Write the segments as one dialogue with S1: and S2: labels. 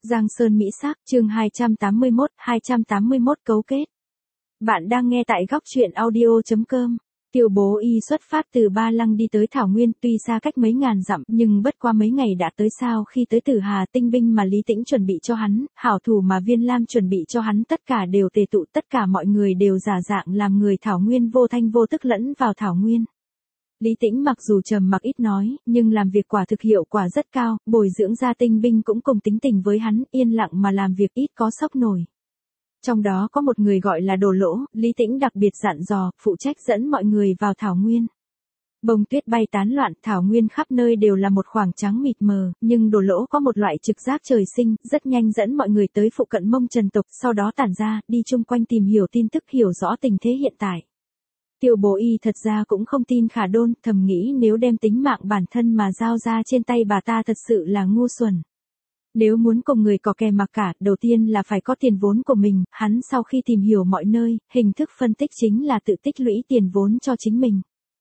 S1: Giang Sơn Mỹ Sắc, chương 281 cấu kết. Bạn đang nghe tại góc truyện audio.com. Tiêu Bố Y xuất phát từ Ba Lăng đi tới Thảo Nguyên, tuy xa cách mấy ngàn dặm, nhưng bất qua mấy ngày đã tới. Sau khi tới Tử Hà, tinh binh mà Lý Tĩnh chuẩn bị cho hắn, hảo thủ mà Viên Lam chuẩn bị cho hắn, tất cả đều tề tụ, tất cả mọi người đều giả dạng làm người Thảo Nguyên, vô thanh vô tức lẫn vào Thảo Nguyên. Lý Tĩnh mặc dù trầm mặc ít nói, nhưng làm việc quả thực hiệu quả rất cao, bồi dưỡng ra tinh binh cũng cùng tính tình với hắn, yên lặng mà làm việc, ít có sốc nổi. Trong đó có một người gọi là Đồ Lỗ, Lý Tĩnh đặc biệt dặn dò, phụ trách dẫn mọi người vào Thảo Nguyên. Bông tuyết bay tán loạn, Thảo Nguyên khắp nơi đều là một khoảng trắng mịt mờ, nhưng Đồ Lỗ có một loại trực giác trời sinh, rất nhanh dẫn mọi người tới phụ cận Mông Trần tộc, sau đó tản ra, đi chung quanh tìm hiểu tin tức, hiểu rõ tình thế hiện tại. Tiêu Bố Y thật ra cũng không tin Khả Đôn, thầm nghĩ nếu đem tính mạng bản thân mà giao ra trên tay bà ta thật sự là ngu xuẩn. Nếu muốn cùng người có kè mặc cả, đầu tiên là phải có tiền vốn của mình, hắn sau khi tìm hiểu mọi nơi, hình thức phân tích chính là tự tích lũy tiền vốn cho chính mình.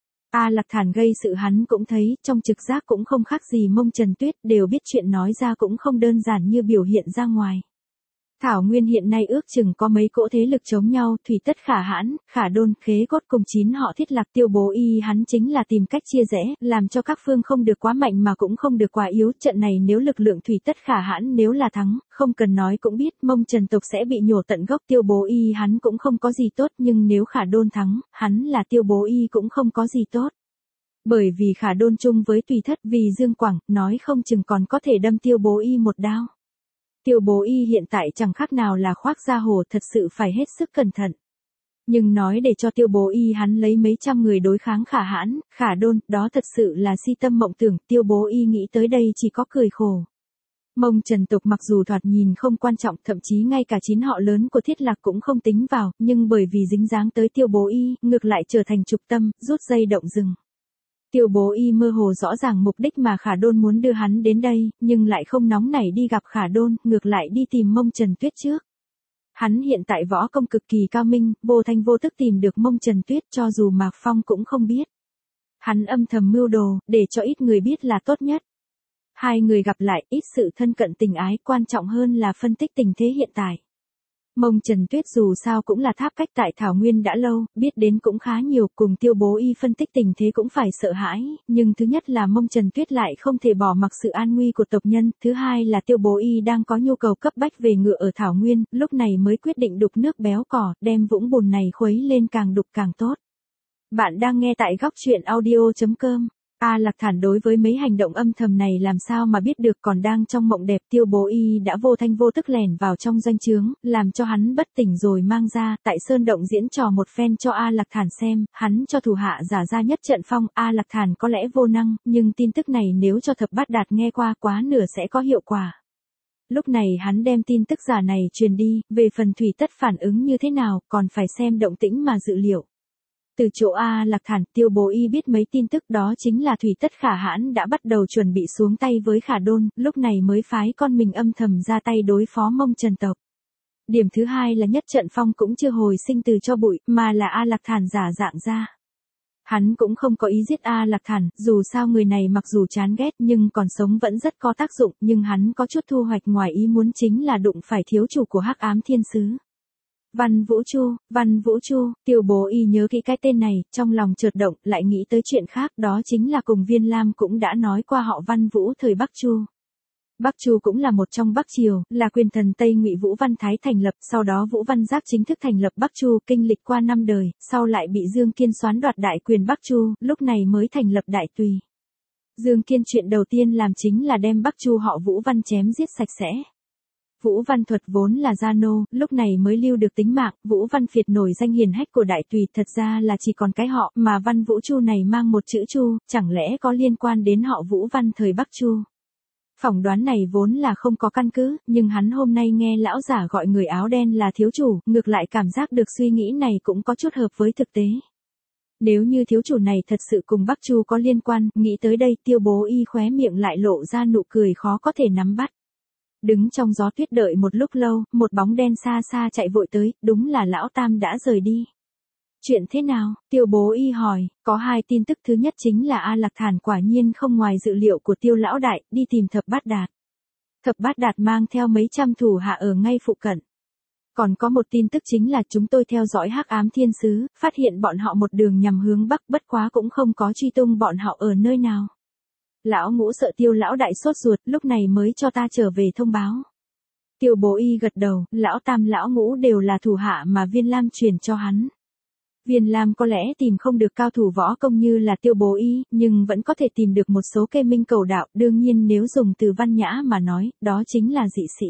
S1: A Lạc Thản gây sự hắn cũng thấy, trong trực giác cũng không khác gì Mông Trần Tuyết, đều biết chuyện nói ra cũng không đơn giản như biểu hiện ra ngoài. Thảo Nguyên hiện nay ước chừng có mấy cỗ thế lực chống nhau, Thủy Tất Khả Hãn, Khả Đôn, Khế Cốt cùng 9 họ Thiết Lạc. Tiêu Bố Y hắn chính là tìm cách chia rẽ, làm cho các phương không được quá mạnh mà cũng không được quá yếu. Trận này nếu lực lượng Thủy Tất Khả Hãn nếu là thắng, không cần nói cũng biết Mông Trần tộc sẽ bị nhổ tận gốc. Tiêu Bố Y hắn cũng không có gì tốt, nhưng nếu Khả Đôn thắng, hắn là Tiêu Bố Y cũng không có gì tốt. Bởi vì Khả Đôn chung với Tùy Thất vì Dương Quảng, nói không chừng còn có thể đâm Tiêu Bố Y một đao. Tiêu Bố Y hiện tại chẳng khác nào là khoác da hồ, thật sự phải hết sức cẩn thận. Nhưng nói để cho Tiêu Bố Y hắn lấy mấy trăm người đối kháng Khả Hãn, Khả Đôn, đó thật sự là si tâm mộng tưởng. Tiêu Bố Y nghĩ tới đây chỉ có cười khổ. Mông Trần tộc mặc dù thoạt nhìn không quan trọng, thậm chí ngay cả 9 họ lớn của Thiết Lạc cũng không tính vào, nhưng bởi vì dính dáng tới Tiêu Bố Y, ngược lại trở thành trục tâm, rút dây động rừng. Tiêu Bố Y mơ hồ rõ ràng mục đích mà Khả Đôn muốn đưa hắn đến đây, nhưng lại không nóng nảy đi gặp Khả Đôn, ngược lại đi tìm Mông Trần Tuyết trước. Hắn hiện tại võ công cực kỳ cao minh, vô thanh vô tức tìm được Mông Trần Tuyết, cho dù Mạc Phong cũng không biết. Hắn âm thầm mưu đồ, để cho ít người biết là tốt nhất. Hai người gặp lại, ít sự thân cận tình ái, quan trọng hơn là phân tích tình thế hiện tại. Mông Trần Tuyết dù sao cũng là tháp cách tại Thảo Nguyên đã lâu, biết đến cũng khá nhiều, cùng Tiêu Bố Y phân tích tình thế cũng phải sợ hãi, nhưng thứ nhất là Mông Trần Tuyết lại không thể bỏ mặc sự an nguy của tộc nhân, thứ hai là Tiêu Bố Y đang có nhu cầu cấp bách về ngựa ở Thảo Nguyên, lúc này mới quyết định đục nước béo cỏ, đem vũng bùn này khuấy lên càng đục càng tốt. Bạn đang nghe tại góc truyện audio.com. A Lạc Thản đối với mấy hành động âm thầm này làm sao mà biết được, còn đang trong mộng đẹp Tiêu Bố Y đã vô thanh vô tức lẻn vào trong doanh trướng, làm cho hắn bất tỉnh rồi mang ra, tại Sơn Động diễn trò một phen cho A Lạc Thản xem, hắn cho thủ hạ giả ra nhất trận phong, A Lạc Thản có lẽ vô năng, nhưng tin tức này nếu cho Thập Bát Đạt nghe qua quá nửa sẽ có hiệu quả. Lúc này hắn đem tin tức giả này truyền đi, về phần Thủy Tất phản ứng như thế nào, còn phải xem động tĩnh mà dự liệu. Từ chỗ A Lạc Thản, Tiêu Bố Y biết mấy tin tức đó chính là Thủy Tất Khả Hãn đã bắt đầu chuẩn bị xuống tay với Khả Đôn, lúc này mới phái con mình âm thầm ra tay đối phó Mông Trần tộc. Điểm thứ hai là nhất trận phong cũng chưa hồi sinh từ cho bụi, mà là A Lạc Thản giả dạng ra. Hắn cũng không có ý giết A Lạc Thản, dù sao người này mặc dù chán ghét nhưng còn sống vẫn rất có tác dụng, nhưng hắn có chút thu hoạch ngoài ý muốn chính là đụng phải thiếu chủ của Hắc Ám Thiên Sứ. Văn Vũ Chu, Tiêu Bố Y nhớ kỹ cái tên này, trong lòng chợt động, lại nghĩ tới chuyện khác, đó chính là cùng Viên Lam cũng đã nói qua họ Văn Vũ thời Bắc Chu. Bắc Chu cũng là một trong Bắc Triều, là quyền thần Tây Ngụy Vũ Văn Thái thành lập, sau đó Vũ Văn Giác chính thức thành lập Bắc Chu, kinh lịch qua 5 đời, sau lại bị Dương Kiên soán đoạt đại quyền Bắc Chu, lúc này mới thành lập Đại Tùy. Dương Kiên chuyện đầu tiên làm chính là đem Bắc Chu họ Vũ Văn chém giết sạch sẽ. Vũ Văn Thuật vốn là gia nô, lúc này mới lưu được tính mạng, Vũ Văn Phiệt nổi danh hiển hách của Đại Tùy, thật ra là chỉ còn cái họ, mà Văn Vũ Chu này mang một chữ Chu, chẳng lẽ có liên quan đến họ Vũ Văn thời Bắc Chu. Phỏng đoán này vốn là không có căn cứ, nhưng hắn hôm nay nghe lão giả gọi người áo đen là thiếu chủ, ngược lại cảm giác được suy nghĩ này cũng có chút hợp với thực tế. Nếu như thiếu chủ này thật sự cùng Bắc Chu có liên quan, nghĩ tới đây Tiêu Bố Y khóe miệng lại lộ ra nụ cười khó có thể nắm bắt. Đứng trong gió tuyết đợi một lúc lâu, một bóng đen xa xa chạy vội tới, đúng là lão Tam đã rời đi. Chuyện thế nào? Tiêu Bố Y hỏi, có hai tin tức, thứ nhất chính là A Lạc Thản quả nhiên không ngoài dự liệu của Tiêu lão đại, đi tìm Thập Bát Đạt. Thập Bát Đạt mang theo mấy trăm thủ hạ ở ngay phụ cận. Còn có một tin tức chính là chúng tôi theo dõi Hắc Ám Thiên Sứ, phát hiện bọn họ một đường nhằm hướng Bắc, bất quá cũng không có truy tung bọn họ ở nơi nào. Lão Ngũ sợ Tiêu lão đại sốt ruột, lúc này mới cho ta trở về thông báo. Tiêu Bố Y gật đầu, lão Tam lão Ngũ đều là thủ hạ mà Viên Lam truyền cho hắn. Viên Lam có lẽ tìm không được cao thủ võ công như là Tiêu Bố Y, nhưng vẫn có thể tìm được một số kê minh cầu đạo, đương nhiên nếu dùng từ văn nhã mà nói, đó chính là dị sĩ.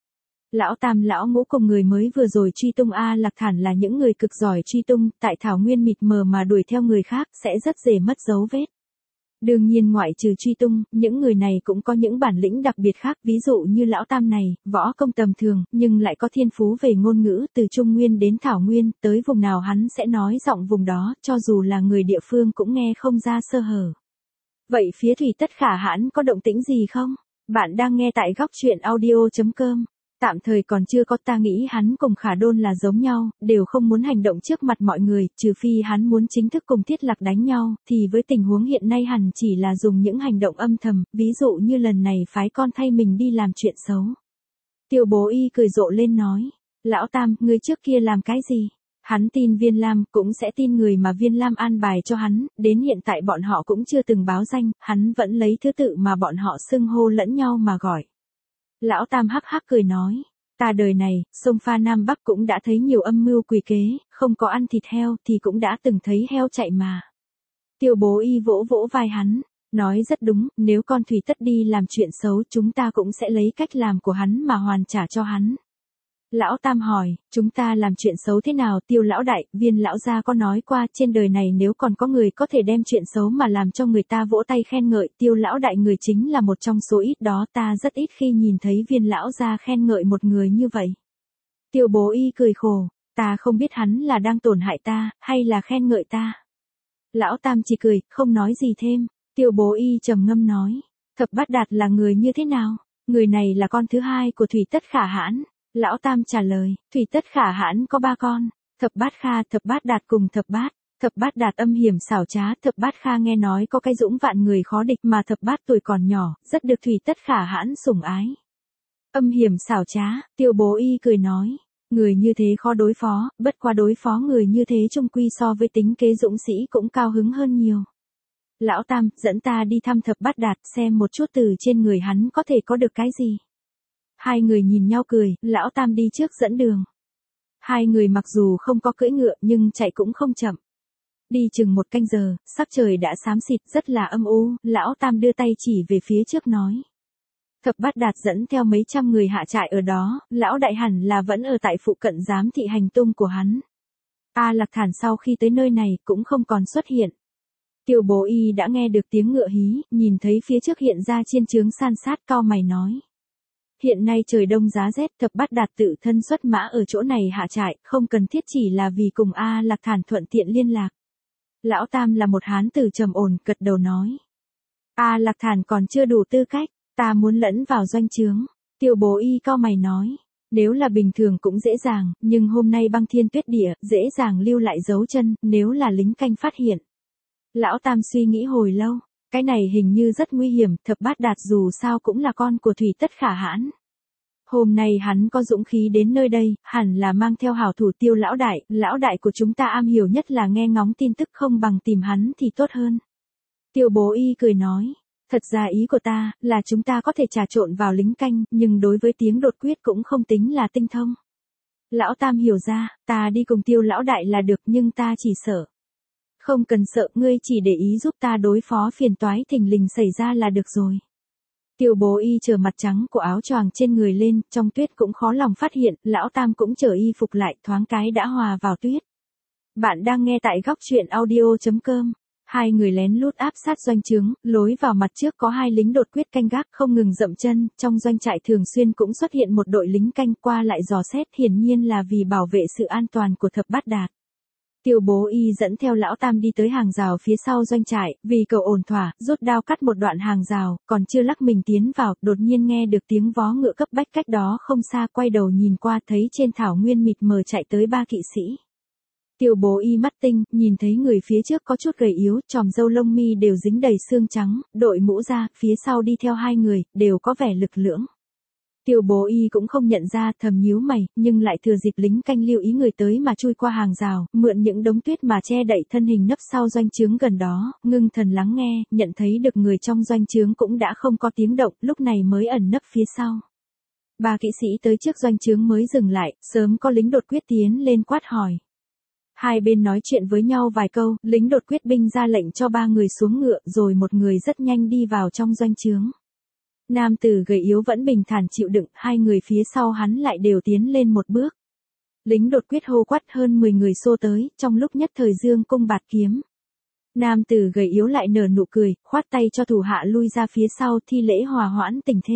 S1: Lão Tam lão Ngũ cùng người mới vừa rồi truy tung A Lạc Thản là những người cực giỏi truy tung, tại thảo nguyên mịt mờ mà đuổi theo người khác sẽ rất dễ mất dấu vết. Đương nhiên ngoại trừ truy tung, những người này cũng có những bản lĩnh đặc biệt khác, ví dụ như lão Tam này, võ công tầm thường, nhưng lại có thiên phú về ngôn ngữ, từ Trung Nguyên đến Thảo Nguyên, tới vùng nào hắn sẽ nói giọng vùng đó, cho dù là người địa phương cũng nghe không ra sơ hở. Vậy phía Thủy Tất Khả Hãn có động tĩnh gì không? Bạn đang nghe tại góc truyện audio.com. Tạm thời còn chưa có, ta nghĩ hắn cùng Khả Đôn là giống nhau, đều không muốn hành động trước mặt mọi người, trừ phi hắn muốn chính thức cùng Thiết Lạc đánh nhau, thì với tình huống hiện nay hẳn chỉ là dùng những hành động âm thầm, ví dụ như lần này phái con thay mình đi làm chuyện xấu. Tiêu Bố Y cười rộ lên nói, lão Tam, ngươi trước kia làm cái gì? Hắn tin Viên Lam, cũng sẽ tin người mà Viên Lam an bài cho hắn, đến hiện tại bọn họ cũng chưa từng báo danh, hắn vẫn lấy thứ tự mà bọn họ xưng hô lẫn nhau mà gọi. Lão Tam hắc hắc cười nói, ta đời này, sông pha Nam Bắc cũng đã thấy nhiều âm mưu quỷ kế, không có ăn thịt heo thì cũng đã từng thấy heo chạy mà. Tiêu Bố Y vỗ vỗ vai hắn, nói rất đúng, nếu con Thủy Tất đi làm chuyện xấu chúng ta cũng sẽ lấy cách làm của hắn mà hoàn trả cho hắn. Lão Tam hỏi, chúng ta làm chuyện xấu thế nào? Tiêu lão đại, Viên lão gia có nói qua, trên đời này nếu còn có người có thể đem chuyện xấu mà làm cho người ta vỗ tay khen ngợi, Tiêu lão đại người chính là một trong số ít đó, ta rất ít khi nhìn thấy Viên lão gia khen ngợi một người như vậy. Tiêu Bố Y cười khổ, ta không biết hắn là đang tổn hại ta, hay là khen ngợi ta. Lão Tam chỉ cười, không nói gì thêm. Tiêu Bố Y trầm ngâm nói, Thập Bát Đạt là người như thế nào? Người này là con thứ hai của Thủy Tất Khả Hãn. Lão Tam trả lời, Thủy Tất Khả Hãn có 3 con, Thập Bát Kha, Thập Bát Đạt cùng Thập Bát. Thập Bát Đạt âm hiểm xảo trá, Thập Bát Kha nghe nói có cái dũng vạn người khó địch, mà Thập Bát tuổi còn nhỏ, rất được Thủy Tất Khả Hãn sủng ái. Âm hiểm xảo trá, Tiêu Bố Y cười nói, người như thế khó đối phó, bất qua đối phó người như thế chung quy so với tính kế dũng sĩ cũng cao hứng hơn nhiều. Lão Tam, dẫn ta đi thăm Thập Bát Đạt, xem một chút từ trên người hắn có thể có được cái gì. Hai người nhìn nhau cười, lão Tam đi trước dẫn đường. Hai người mặc dù không có cưỡi ngựa nhưng chạy cũng không chậm. Đi chừng 1 canh giờ, sắc trời đã xám xịt, rất là âm u, lão Tam đưa tay chỉ về phía trước nói. Thập Bát Đạt dẫn theo mấy trăm người hạ trại ở đó, lão đại hẳn là vẫn ở tại phụ cận giám thị hành tung của hắn. A Lạc Thản sau khi tới nơi này cũng không còn xuất hiện. Tiêu Bố Y đã nghe được tiếng ngựa hí, nhìn thấy phía trước hiện ra chiên trướng san sát, cau mày nói. Hiện nay trời đông giá rét, Thập Bát Đạt tự thân xuất mã ở chỗ này hạ trại, không cần thiết chỉ là vì cùng A Lạc Thản thuận tiện liên lạc. Lão Tam là một hán tử trầm ổn, gật đầu nói. A Lạc Thản còn chưa đủ tư cách, ta muốn lẫn vào doanh trướng. Tiêu Bố Y cau mày nói. Nếu là bình thường cũng dễ dàng, nhưng hôm nay băng thiên tuyết địa, dễ dàng lưu lại dấu chân, nếu là lính canh phát hiện. Lão Tam suy nghĩ hồi lâu. Cái này hình như rất nguy hiểm, Thập Bát Đạt dù sao cũng là con của Thủy Tất Khả Hãn. Hôm nay hắn có dũng khí đến nơi đây, hẳn là mang theo hảo thủ Tiêu lão đại của chúng ta am hiểu nhất là nghe ngóng tin tức, không bằng tìm hắn thì tốt hơn. Tiêu Bố Y cười nói, thật ra ý của ta, là chúng ta có thể trà trộn vào lính canh, nhưng đối với tiếng đột quyết cũng không tính là tinh thông. Lão Tam hiểu ra, ta đi cùng Tiêu lão đại là được, nhưng ta chỉ sợ. Không cần sợ, ngươi chỉ để ý giúp ta đối phó phiền toái thình lình xảy ra là được rồi. Tiêu Bố Y trở mặt trắng của áo choàng trên người lên, trong tuyết cũng khó lòng phát hiện, lão Tam cũng trở y phục lại, thoáng cái đã hòa vào tuyết. Bạn đang nghe tại góc truyện audio.com. Hai người lén lút áp sát doanh trướng, lối vào mặt trước có 2 lính đột quyết canh gác không ngừng dậm chân, trong doanh trại thường xuyên cũng xuất hiện một đội lính canh qua lại dò xét, hiển nhiên là vì bảo vệ sự an toàn của Thập Bát Đạt. Tiêu Bố Y dẫn theo lão Tam đi tới hàng rào phía sau doanh trại, vì cầu ổn thỏa, rút đao cắt một đoạn hàng rào, còn chưa lắc mình tiến vào, đột nhiên nghe được tiếng vó ngựa cấp bách cách đó không xa, quay đầu nhìn qua thấy trên thảo nguyên mịt mờ chạy tới 3 kỵ sĩ. Tiêu Bố Y mắt tinh, nhìn thấy người phía trước có chút gầy yếu, chòm râu lông mi đều dính đầy xương trắng, đội mũ ra, phía sau đi theo 2 người, đều có vẻ lực lưỡng. Tiêu Bố Y cũng không nhận ra, thầm nhíu mày, nhưng lại thừa dịp lính canh lưu ý người tới mà chui qua hàng rào, mượn những đống tuyết mà che đậy thân hình nấp sau doanh trướng gần đó, ngưng thần lắng nghe, nhận thấy được người trong doanh trướng cũng đã không có tiếng động, lúc này mới ẩn nấp phía sau. Ba kỵ sĩ tới trước doanh trướng mới dừng lại, sớm có lính đột quyết tiến lên quát hỏi. Hai bên nói chuyện với nhau vài câu, lính đột quyết binh ra lệnh cho ba người xuống ngựa, rồi một người rất nhanh đi vào trong doanh trướng. Nam tử gầy yếu vẫn bình thản chịu đựng, hai người phía sau hắn lại đều tiến lên một bước. Lính đột quyết hô quát, hơn 10 người xô tới, trong lúc nhất thời dương cung bạt kiếm. Nam tử gầy yếu lại nở nụ cười, khoát tay cho thủ hạ lui ra phía sau, thi lễ hòa hoãn tình thế.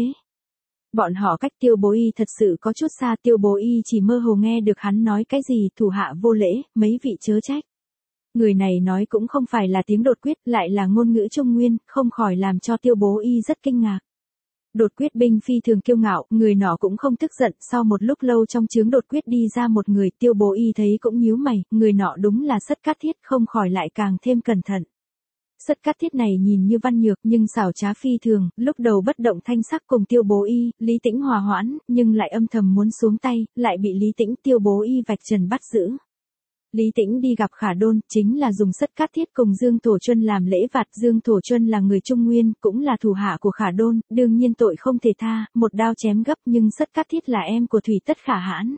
S1: Bọn họ cách Tiêu Bố Y thật sự có chút xa, Tiêu Bố Y chỉ mơ hồ nghe được hắn nói cái gì, thủ hạ vô lễ, mấy vị chớ trách. Người này nói cũng không phải là tiếng đột quyết, lại là ngôn ngữ Trung Nguyên, không khỏi làm cho Tiêu Bố Y rất kinh ngạc. Đột quyết binh phi thường kiêu ngạo, người nọ cũng không tức giận, sau một lúc lâu trong trướng đột quyết đi ra một người, Tiêu Bố Y thấy cũng nhíu mày, người nọ đúng là Sất Cát Thiết, không khỏi lại càng thêm cẩn thận. Sất Cát Thiết này nhìn như văn nhược nhưng xảo trá phi thường, lúc đầu bất động thanh sắc cùng Tiêu Bố Y, Lý Tĩnh hòa hoãn, nhưng lại âm thầm muốn xuống tay, lại bị Lý Tĩnh Tiêu Bố Y vạch trần bắt giữ. Lý Tĩnh đi gặp Khả Đôn, chính là dùng Sất Cát Thiết cùng Dương Thổ Chuân làm lễ vặt. Dương Thổ Chuân là người Trung Nguyên, cũng là thủ hạ của Khả Đôn, đương nhiên tội không thể tha, một đao chém gấp, nhưng Sất Cát Thiết là em của Thủy Tất Khả Hãn.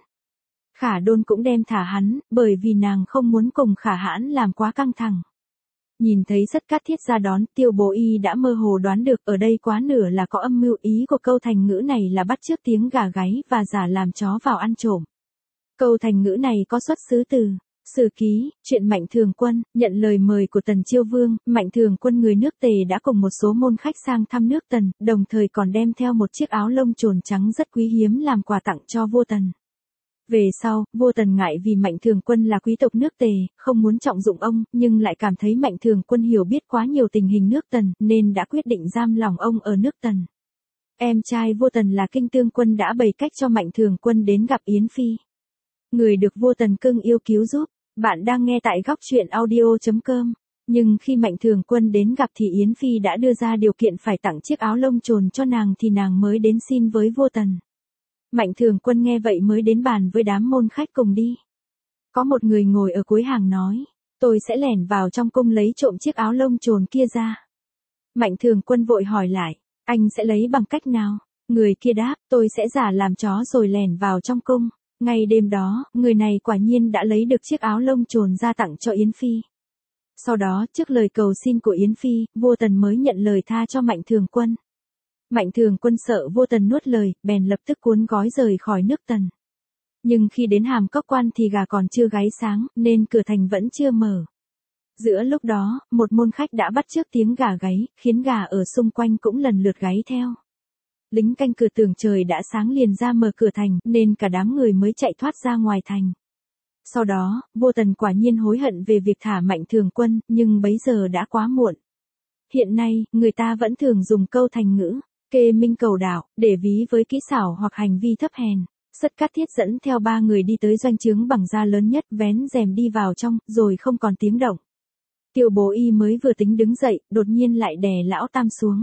S1: Khả Đôn cũng đem thả hắn, bởi vì nàng không muốn cùng Khả Hãn làm quá căng thẳng. Nhìn thấy Sất Cát Thiết ra đón, Tiêu Bố Y đã mơ hồ đoán được ở đây quá nửa là có âm mưu, ý của câu thành ngữ này là bắt chước tiếng gà gáy và giả làm chó vào ăn trộm. Câu thành ngữ này có xuất xứ từ Sử Ký, chuyện Mạnh Thường Quân. Nhận lời mời của Tần Chiêu Vương, Mạnh Thường Quân người nước Tề đã cùng một số môn khách sang thăm nước Tần, đồng thời còn đem theo một chiếc áo lông trồn trắng rất quý hiếm làm quà tặng cho vua Tần. Về sau, vua Tần ngại vì Mạnh Thường Quân là quý tộc nước Tề, không muốn trọng dụng ông, nhưng lại cảm thấy Mạnh Thường Quân hiểu biết quá nhiều tình hình nước Tần, nên đã quyết định giam lỏng ông ở nước Tần. Em trai vua Tần là Kinh Tương Quân đã bày cách cho Mạnh Thường Quân đến gặp Yến Phi. Người được vua Tần cưng yêu cứu giúp. Bạn đang nghe tại góc truyện audio.com. Nhưng khi Mạnh Thường Quân đến gặp thì Yến Phi đã đưa ra điều kiện phải tặng chiếc áo lông trồn cho nàng thì nàng mới đến xin với vua Tần. Mạnh Thường Quân nghe vậy mới đến bàn với đám môn khách cùng đi. Có một người ngồi ở cuối hàng nói, tôi sẽ lẻn vào trong cung lấy trộm chiếc áo lông trồn kia ra. Mạnh Thường Quân vội hỏi lại, anh sẽ lấy bằng cách nào? Người kia đáp, tôi sẽ giả làm chó rồi lẻn vào trong cung. Ngay đêm đó, người này quả nhiên đã lấy được chiếc áo lông trồn ra tặng cho Yến Phi. Sau đó, trước lời cầu xin của Yến Phi, vua Tần mới nhận lời tha cho Mạnh Thường Quân. Mạnh Thường Quân sợ vua Tần nuốt lời, bèn lập tức cuốn gói rời khỏi nước Tần. Nhưng khi đến Hàm Cốc Quan thì gà còn chưa gáy sáng, nên cửa thành vẫn chưa mở. Giữa lúc đó, một môn khách đã bắt chước tiếng gà gáy, khiến gà ở xung quanh cũng lần lượt gáy theo. Lính canh cửa tưởng trời đã sáng liền ra mở cửa thành, nên cả đám người mới chạy thoát ra ngoài thành. Sau đó, vua Tần quả nhiên hối hận về việc thả Mạnh Thường Quân, nhưng bấy giờ đã quá muộn. Hiện nay, người ta vẫn thường dùng câu thành ngữ, kê minh cầu đạo, để ví với kỹ xảo hoặc hành vi thấp hèn. Sất Cát Thiết dẫn theo ba người đi tới doanh trướng bằng da lớn nhất, vén rèm đi vào trong, rồi không còn tiếng động. Tiêu Bố Y mới vừa tính đứng dậy, đột nhiên lại đè lão tam xuống.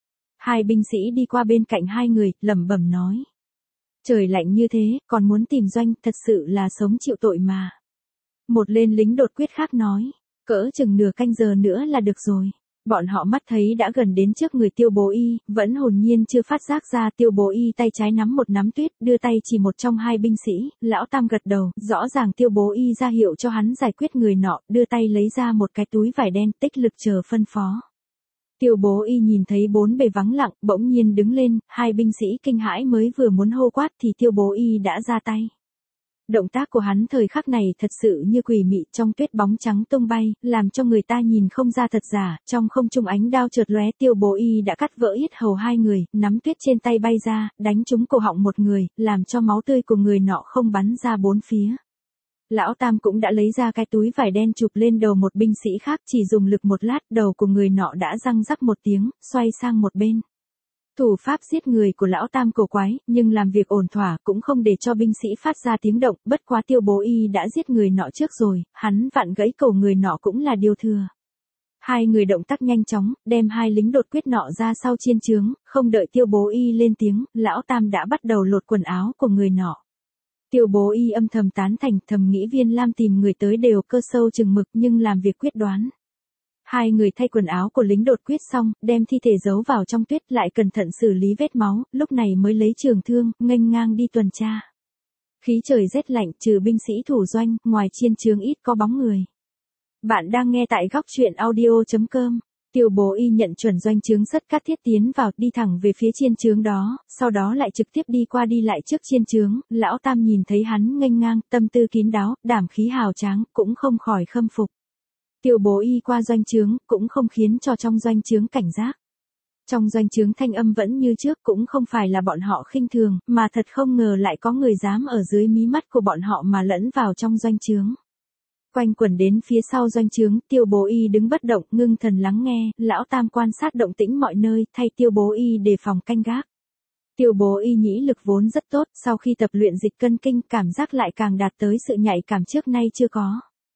S1: Hai binh sĩ đi qua bên cạnh hai người, lẩm bẩm nói. Trời lạnh như thế, còn muốn tìm doanh, thật sự là sống chịu tội mà. Một lên lính đột quyết khác nói, cỡ chừng nửa canh giờ nữa là được rồi. Bọn họ mắt thấy đã gần đến trước người Tiêu Bố Y, vẫn hồn nhiên chưa phát giác ra. Tiêu Bố Y tay trái nắm một nắm tuyết, đưa tay chỉ một trong hai binh sĩ, lão tam gật đầu, rõ ràng Tiêu Bố Y ra hiệu cho hắn giải quyết người nọ, đưa tay lấy ra một cái túi vải đen, tích lực chờ phân phó. Tiêu Bố Y nhìn thấy bốn bề vắng lặng, bỗng nhiên đứng lên, hai binh sĩ kinh hãi mới vừa muốn hô quát thì Tiêu Bố Y đã ra tay. Động tác của hắn thời khắc này thật sự như quỷ mị, trong tuyết bóng trắng tung bay, làm cho người ta nhìn không ra thật giả. Trong không trung ánh đao chợt lóe, Tiêu Bố Y đã cắt vỡ yết hầu hai người, nắm tuyết trên tay bay ra, đánh trúng cổ họng một người, làm cho máu tươi của người nọ không bắn ra bốn phía. Lão Tam cũng đã lấy ra cái túi vải đen chụp lên đầu một binh sĩ khác, chỉ dùng lực một lát, đầu của người nọ đã răng rắc một tiếng, xoay sang một bên. Thủ pháp giết người của lão Tam cổ quái, nhưng làm việc ổn thỏa, cũng không để cho binh sĩ phát ra tiếng động, bất quá Tiêu Bố Y đã giết người nọ trước rồi, hắn vặn gãy cổ người nọ cũng là điều thừa. Hai người động tác nhanh chóng, đem hai lính đột quyết nọ ra sau chiên trướng, không đợi Tiêu Bố Y lên tiếng, lão tam đã bắt đầu lột quần áo của người nọ. Tiêu Bố Y âm thầm tán thành, thầm nghĩ Viên Lam tìm người tới đều cơ sâu chừng mực nhưng làm việc quyết đoán. Hai người thay quần áo của lính đột quyết xong, đem thi thể giấu vào trong tuyết lại cẩn thận xử lý vết máu, lúc này mới lấy trường thương, nghênh ngang đi tuần tra. Khí trời rét lạnh, trừ binh sĩ thủ doanh, ngoài chiên trướng ít có bóng người. Bạn đang nghe tại góc truyện audio.com. Tiêu Bố Y nhận chuẩn doanh trướng Sất Cát Thiết tiến vào, đi thẳng về phía chiên trướng đó, sau đó lại trực tiếp đi qua đi lại trước chiên trướng, lão tam nhìn thấy hắn nghênh ngang, tâm tư kín đáo, đảm khí hào tráng, cũng không khỏi khâm phục. Tiêu Bố Y qua doanh trướng, cũng không khiến cho trong doanh trướng cảnh giác. Trong doanh trướng thanh âm vẫn như trước, cũng không phải là bọn họ khinh thường, mà thật không ngờ lại có người dám ở dưới mí mắt của bọn họ mà lẫn vào trong doanh trướng. Quanh quẩn đến phía sau doanh trướng, Tiêu Bố Y đứng bất động, ngưng thần lắng nghe, lão tam quan sát động tĩnh mọi nơi, thay Tiêu Bố Y đề phòng canh gác. Tiêu Bố Y nhĩ lực vốn rất tốt, sau khi tập luyện dịch cân kinh, cảm giác lại càng đạt tới sự nhạy cảm trước nay chưa có.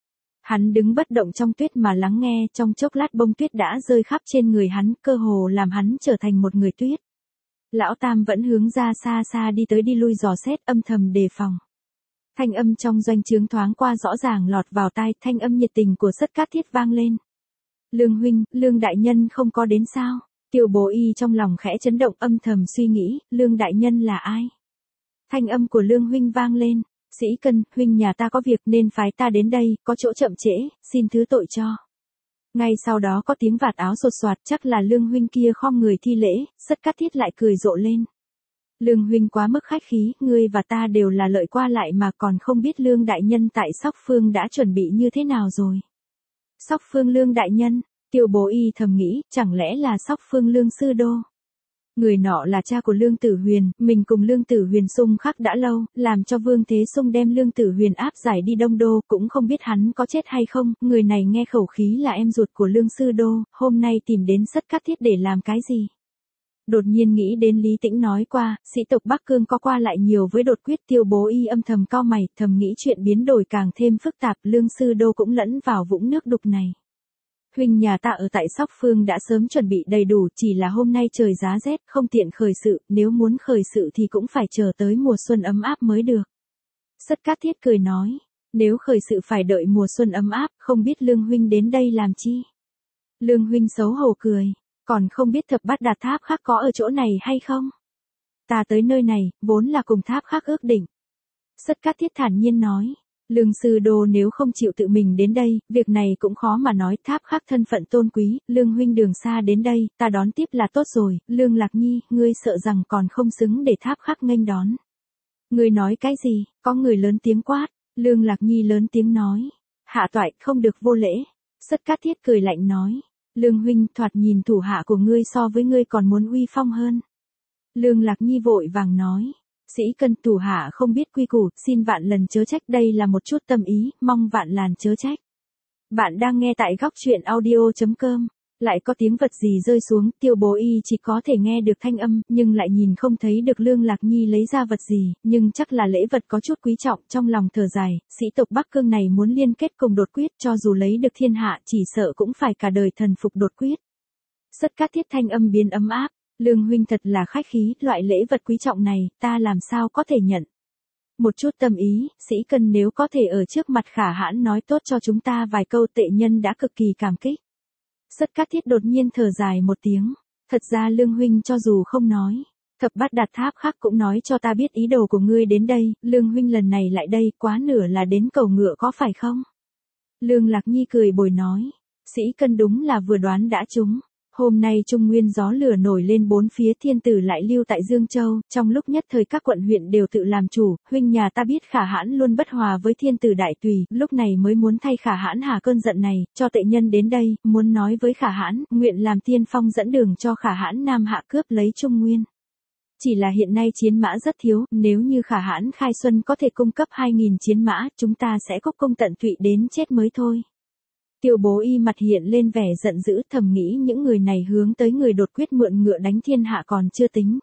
S1: Hắn đứng bất động trong tuyết mà lắng nghe, trong chốc lát bông tuyết đã rơi khắp trên người hắn, cơ hồ làm hắn trở thành một người tuyết. Lão tam vẫn hướng ra xa xa đi tới đi lui dò xét, âm thầm đề phòng. Thanh âm trong doanh trướng thoáng qua rõ ràng lọt vào tai, thanh âm nhiệt tình của Sất Cát Thiết vang lên. Lương huynh, Lương đại nhân không có đến sao? Tiêu Bố Y trong lòng khẽ chấn động, âm thầm suy nghĩ, Lương đại nhân là ai? Thanh âm của Lương huynh vang lên. Sĩ Cân, huynh nhà ta có việc nên phái ta đến đây, có chỗ chậm trễ, xin thứ tội cho. Ngay sau đó có tiếng vạt áo sột soạt, chắc là Lương huynh kia khom người thi lễ, Sất Cát Thiết lại cười rộ lên. Lương huynh quá mức khách khí, ngươi và ta đều là lợi qua lại mà còn không biết Lương đại nhân tại Sóc Phương đã chuẩn bị như thế nào rồi. Sóc Phương Lương đại nhân, Tiêu Bố Y thầm nghĩ, chẳng lẽ là Sóc Phương Lương sư đô. Người nọ là cha của Lương Tử Huyền, mình cùng Lương Tử Huyền xung khắc đã lâu, làm cho Vương Thế Sung đem Lương Tử Huyền áp giải đi Đông Đô, cũng không biết hắn có chết hay không, người này nghe khẩu khí là em ruột của Lương Sư Đô, hôm nay tìm đến Sất Cát Thiết để làm cái gì. Đột nhiên nghĩ đến Lý Tĩnh nói qua, sĩ tộc Bắc Cương có qua lại nhiều với đột quyết. Tiêu Bố Y âm thầm cau mày, thầm nghĩ chuyện biến đổi càng thêm phức tạp, Lương Sư Đô cũng lẫn vào vũng nước đục này. Huynh nhà ta ở tại Sóc Phương đã sớm chuẩn bị đầy đủ, chỉ là hôm nay trời giá rét, không tiện khởi sự, nếu muốn khởi sự thì cũng phải chờ tới mùa xuân ấm áp mới được. Sất Cát Thiết cười nói, nếu khởi sự phải đợi mùa xuân ấm áp, không biết Lương huynh đến đây làm chi? Lương huynh xấu hổ cười, còn không biết Thập Bát Đạt Tháp khác có ở chỗ này hay không? Ta tới nơi này, vốn là cùng tháp khác ước định. Sất Cát Thiết thản nhiên nói. Lương Sư Đô nếu không chịu tự mình đến đây, việc này cũng khó mà nói, tháp khác thân phận tôn quý, Lương huynh đường xa đến đây, ta đón tiếp là tốt rồi, Lương Lạc Nhi, ngươi sợ rằng còn không xứng để tháp khác nghênh đón. Ngươi nói cái gì, có người lớn tiếng quát, Lương Lạc Nhi lớn tiếng nói, hạ toại không được vô lễ. Sất Cát Thiết cười lạnh nói, Lương huynh thoạt nhìn thủ hạ của ngươi so với ngươi còn muốn uy phong hơn. Lương Lạc Nhi vội vàng nói. Sĩ Cân thủ hạ không biết quy củ, xin vạn lần chớ trách, đây là một chút tâm ý, mong vạn lần chớ trách. Bạn đang nghe tại góc truyện audio.com. Lại có tiếng vật gì rơi xuống, Tiêu Bố Y chỉ có thể nghe được thanh âm, nhưng lại nhìn không thấy được Lương Lạc Nhi lấy ra vật gì, nhưng chắc là lễ vật có chút quý trọng, trong lòng thở dài, sĩ tộc Bắc Cương này muốn liên kết cùng đột quyết, cho dù lấy được thiên hạ, chỉ sợ cũng phải cả đời thần phục đột quyết. Sất Cát Thiết thanh âm biến ấm áp. Lương huynh thật là khách khí, loại lễ vật quý trọng này, ta làm sao có thể nhận. Một chút tâm ý, Sĩ Cân nếu có thể ở trước mặt Khả Hãn nói tốt cho chúng ta vài câu, tệ nhân đã cực kỳ cảm kích. Sất Cát Thiết đột nhiên thở dài một tiếng, thật ra Lương huynh cho dù không nói, Thập Bát Đạt Tháp khác cũng nói cho ta biết ý đồ của ngươi đến đây, Lương huynh lần này lại đây, quá nửa là đến cầu ngựa có phải không? Lương Lạc Nhi cười bồi nói, Sĩ Cân đúng là vừa đoán đã trúng. Hôm nay Trung Nguyên gió lửa nổi lên bốn phía, thiên tử lại lưu tại Dương Châu, trong lúc nhất thời các quận huyện đều tự làm chủ, huynh nhà ta biết Khả Hãn luôn bất hòa với thiên tử đại tùy, lúc này mới muốn thay Khả Hãn hà cơn giận này, cho tệ nhân đến đây, muốn nói với Khả Hãn, nguyện làm tiên phong dẫn đường cho Khả Hãn Nam hạ cướp lấy Trung Nguyên. Chỉ là hiện nay chiến mã rất thiếu, nếu như Khả Hãn khai xuân có thể cung cấp 2.000 chiến mã, chúng ta sẽ cốc công tận tụy đến chết mới thôi. Tiêu Bố Y mặt hiện lên vẻ giận dữ, thầm nghĩ những người này hướng tới người đột quyết mượn ngựa đánh thiên hạ còn chưa tính.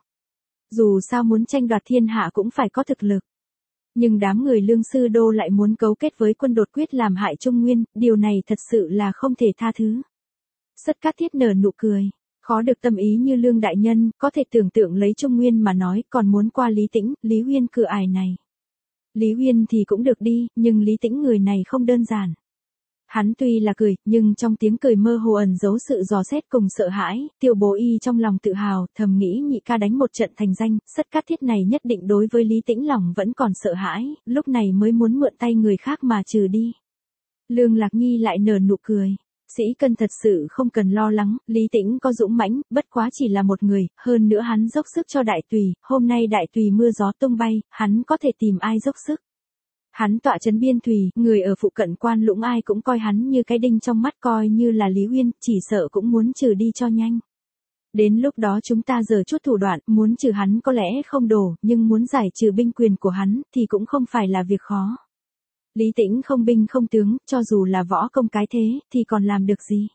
S1: Dù sao muốn tranh đoạt thiên hạ cũng phải có thực lực. Nhưng đám người Lương Sư Đô lại muốn cấu kết với quân đột quyết làm hại Trung Nguyên, điều này thật sự là không thể tha thứ. Sất Cát Thiết nở nụ cười. Khó được tâm ý như Lương đại nhân, có thể tưởng tượng lấy Trung Nguyên mà nói, còn muốn qua Lý Tĩnh, Lý Huyên cửa ải này. Lý Huyên thì cũng được đi, nhưng Lý Tĩnh người này không đơn giản. Hắn tuy là cười, nhưng trong tiếng cười mơ hồ ẩn giấu sự dò xét cùng sợ hãi, Tiêu Bố Y trong lòng tự hào, thầm nghĩ nhị ca đánh một trận thành danh, Sất Cát Thiết này nhất định đối với Lý Tĩnh lòng vẫn còn sợ hãi, lúc này mới muốn mượn tay người khác mà trừ đi. Lương Lạc Nhi lại nở nụ cười. Sĩ Cân thật sự không cần lo lắng, Lý Tĩnh có dũng mãnh, bất quá chỉ là một người, hơn nữa hắn dốc sức cho đại tùy, hôm nay đại tùy mưa gió tung bay, hắn có thể tìm ai dốc sức. Hắn tọa trấn biên thùy, người ở phụ cận Quan Lũng ai cũng coi hắn như cái đinh trong mắt, coi như là Lý Uyên, chỉ sợ cũng muốn trừ đi cho nhanh. Đến lúc đó chúng ta giở chút thủ đoạn, muốn trừ hắn có lẽ không đổ, nhưng muốn giải trừ binh quyền của hắn, thì cũng không phải là việc khó. Lý Tĩnh không binh không tướng, cho dù là võ công cái thế, thì còn làm được gì?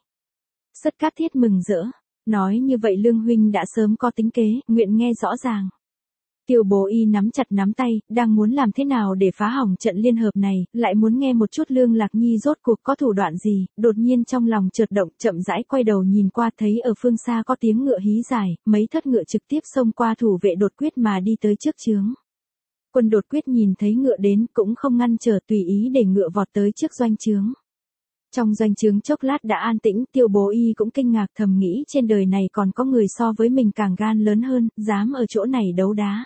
S1: Sất Cát Thiết mừng rỡ, nói như vậy Lương huynh đã sớm có tính kế, nguyện nghe rõ ràng. Tiêu Bố Y nắm chặt nắm tay, đang muốn làm thế nào để phá hỏng trận liên hợp này, lại muốn nghe một chút Lương Lạc Nhi rốt cuộc có thủ đoạn gì, đột nhiên trong lòng chợt động, chậm rãi quay đầu nhìn qua, thấy ở phương xa có tiếng ngựa hí dài, mấy thất ngựa trực tiếp xông qua thủ vệ Đột Quyết mà đi tới trước chướng. Quân Đột Quyết nhìn thấy ngựa đến cũng không ngăn trở, tùy ý để ngựa vọt tới trước doanh trướng. Trong doanh trướng chốc lát đã an tĩnh, Tiêu Bố Y cũng kinh ngạc, thầm nghĩ trên đời này còn có người so với mình càng gan lớn hơn, dám ở chỗ này đấu đá.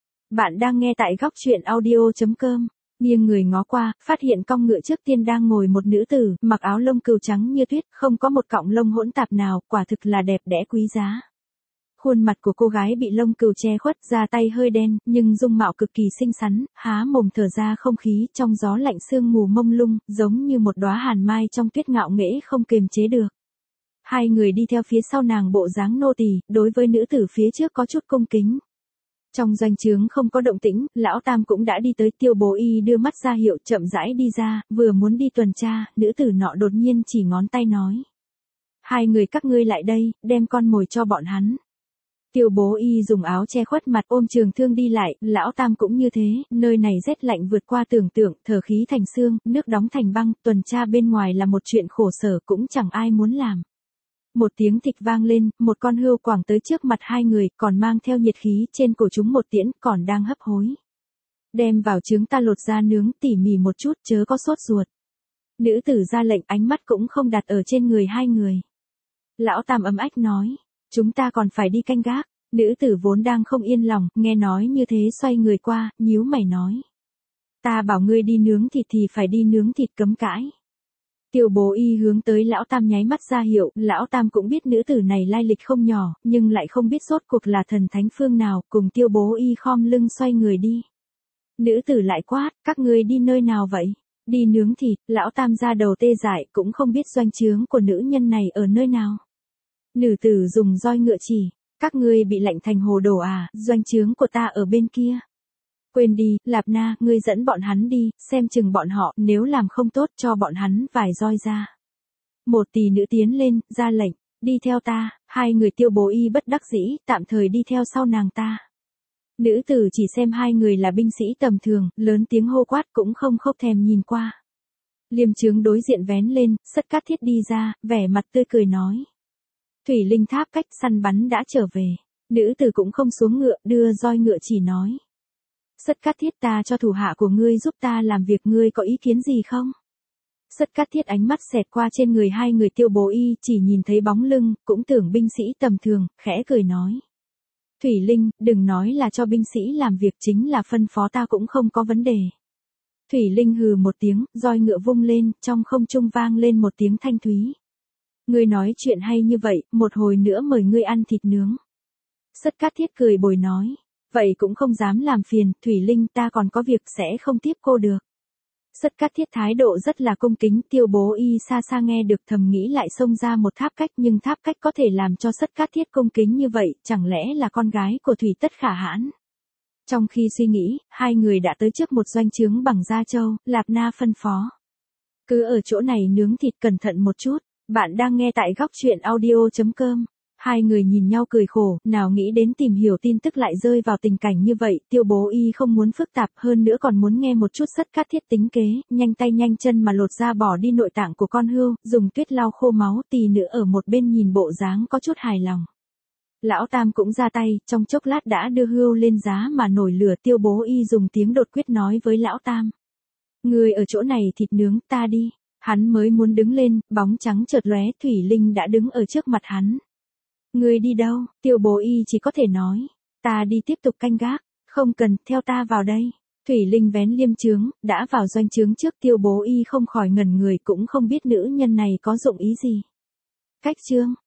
S1: Bạn đang nghe tại góc truyện audio.com. Nghiêng người ngó qua, phát hiện cong ngựa trước tiên đang ngồi một nữ tử, mặc áo lông cừu trắng như tuyết, không có một cọng lông hỗn tạp nào, quả thực là đẹp đẽ quý giá. Khuôn mặt của cô gái bị lông cừu che khuất, da tay hơi đen, nhưng dung mạo cực kỳ xinh xắn, há mồm thở ra không khí, trong gió lạnh sương mù mông lung, giống như một đóa hàn mai trong tuyết ngạo nghễ không kiềm chế được. Hai người đi theo phía sau nàng bộ dáng nô tỳ, đối với nữ tử phía trước có chút cung kính. Trong doanh trướng không có động tĩnh, lão tam cũng đã đi tới, Tiêu Bố Y đưa mắt ra hiệu, chậm rãi đi ra, vừa muốn đi tuần tra, nữ tử nọ đột nhiên chỉ ngón tay nói. Hai người các ngươi lại đây, đem con mồi cho bọn hắn. Tiêu Bố Y dùng áo che khuất mặt, ôm trường thương đi lại, lão tam cũng như thế, nơi này rét lạnh vượt qua tưởng tượng, thở khí thành xương, nước đóng thành băng, tuần tra bên ngoài là một chuyện khổ sở cũng chẳng ai muốn làm. Một tiếng thịch vang lên, một con hươu quẳng tới trước mặt hai người, còn mang theo nhiệt khí, trên cổ chúng một tiễn, còn đang hấp hối. Đem vào trứng ta lột ra nướng tỉ mỉ một chút, chớ có sốt ruột. Nữ tử ra lệnh, ánh mắt cũng không đặt ở trên người hai người. Lão tam ấm ách nói, chúng ta còn phải đi canh gác. Nữ tử vốn đang không yên lòng, nghe nói như thế xoay người qua, nhíu mày nói. Ta bảo ngươi đi nướng thịt thì phải đi nướng thịt, cấm cãi. Tiêu Bố Y hướng tới lão tam nháy mắt ra hiệu, lão tam cũng biết nữ tử này lai lịch không nhỏ, nhưng lại không biết rốt cuộc là thần thánh phương nào, cùng Tiêu Bố Y khom lưng xoay người đi. Nữ tử lại quát, các ngươi đi nơi nào vậy? Đi nướng thịt, lão tam ra đầu tê dại, cũng không biết doanh trướng của nữ nhân này ở nơi nào. Nữ tử dùng roi ngựa chỉ, các ngươi bị lạnh thành hồ đồ à, doanh trướng của ta ở bên kia. Quên đi, Lạp Na, ngươi dẫn bọn hắn đi, xem chừng bọn họ, nếu làm không tốt cho bọn hắn vài roi ra. Một tỷ nữ tiến lên, ra lệnh, đi theo ta, hai người Tiêu Bố Y bất đắc dĩ, tạm thời đi theo sau nàng ta. Nữ tử chỉ xem hai người là binh sĩ tầm thường, lớn tiếng hô quát cũng không khóc thèm nhìn qua. Liêm trướng đối diện vén lên, Sất Cát Thiết đi ra, vẻ mặt tươi cười nói. Thủy Linh Tháp cách săn bắn đã trở về. Nữ tử cũng không xuống ngựa, đưa roi ngựa chỉ nói. Sất Cát Thiết, ta cho thủ hạ của ngươi giúp ta làm việc, ngươi có ý kiến gì không? Sất Cát Thiết ánh mắt xẹt qua trên người hai người Tiêu Bố Y, chỉ nhìn thấy bóng lưng, cũng tưởng binh sĩ tầm thường, khẽ cười nói. Thủy Linh, đừng nói là cho binh sĩ làm việc, chính là phân phó ta cũng không có vấn đề. Thủy Linh hừ một tiếng, roi ngựa vung lên, trong không trung vang lên một tiếng thanh thúy. Ngươi nói chuyện hay như vậy, một hồi nữa mời ngươi ăn thịt nướng. Sất Cát Thiết cười bồi nói. Vậy cũng không dám làm phiền, Thủy Linh, ta còn có việc sẽ không tiếp cô được. Sất Cát Thiết thái độ rất là cung kính, Tiêu Bố Y xa xa nghe được thầm nghĩ lại xông ra một tháp cách, nhưng tháp cách có thể làm cho Sất Cát Thiết cung kính như vậy, chẳng lẽ là con gái của Thủy Tất Khả hãn. Trong khi suy nghĩ, hai người đã tới trước một doanh trướng bằng da trâu, Lạp Na phân phó. Cứ ở chỗ này nướng thịt, cẩn thận một chút. Bạn đang nghe tại góc truyện audio.com. Hai người nhìn nhau cười khổ, nào nghĩ đến tìm hiểu tin tức lại rơi vào tình cảnh như vậy, Tiêu Bố Y không muốn phức tạp hơn nữa còn muốn nghe một chút sắt cát thiết tính kế, nhanh tay nhanh chân mà lột ra bỏ đi nội tạng của con hươu, dùng tuyết lau khô máu, tỳ nữ ở một bên nhìn bộ dáng có chút hài lòng. Lão Tam cũng ra tay, trong chốc lát đã đưa hươu lên giá mà nổi lửa. Tiêu Bố Y dùng tiếng đột quyết nói với Lão Tam. Người ở chỗ này thịt nướng, ta đi. Hắn mới muốn đứng lên, bóng trắng chợt lóe, Thủy Linh đã đứng ở trước mặt hắn. Người đi đâu? Tiêu Bố Y chỉ có thể nói. Ta đi tiếp tục canh gác, không cần, theo ta vào đây. Thủy Linh vén liêm trướng, đã vào doanh trướng trước. Tiêu Bố Y không khỏi ngẩn người, cũng không biết nữ nhân này có dụng ý gì. Cách chương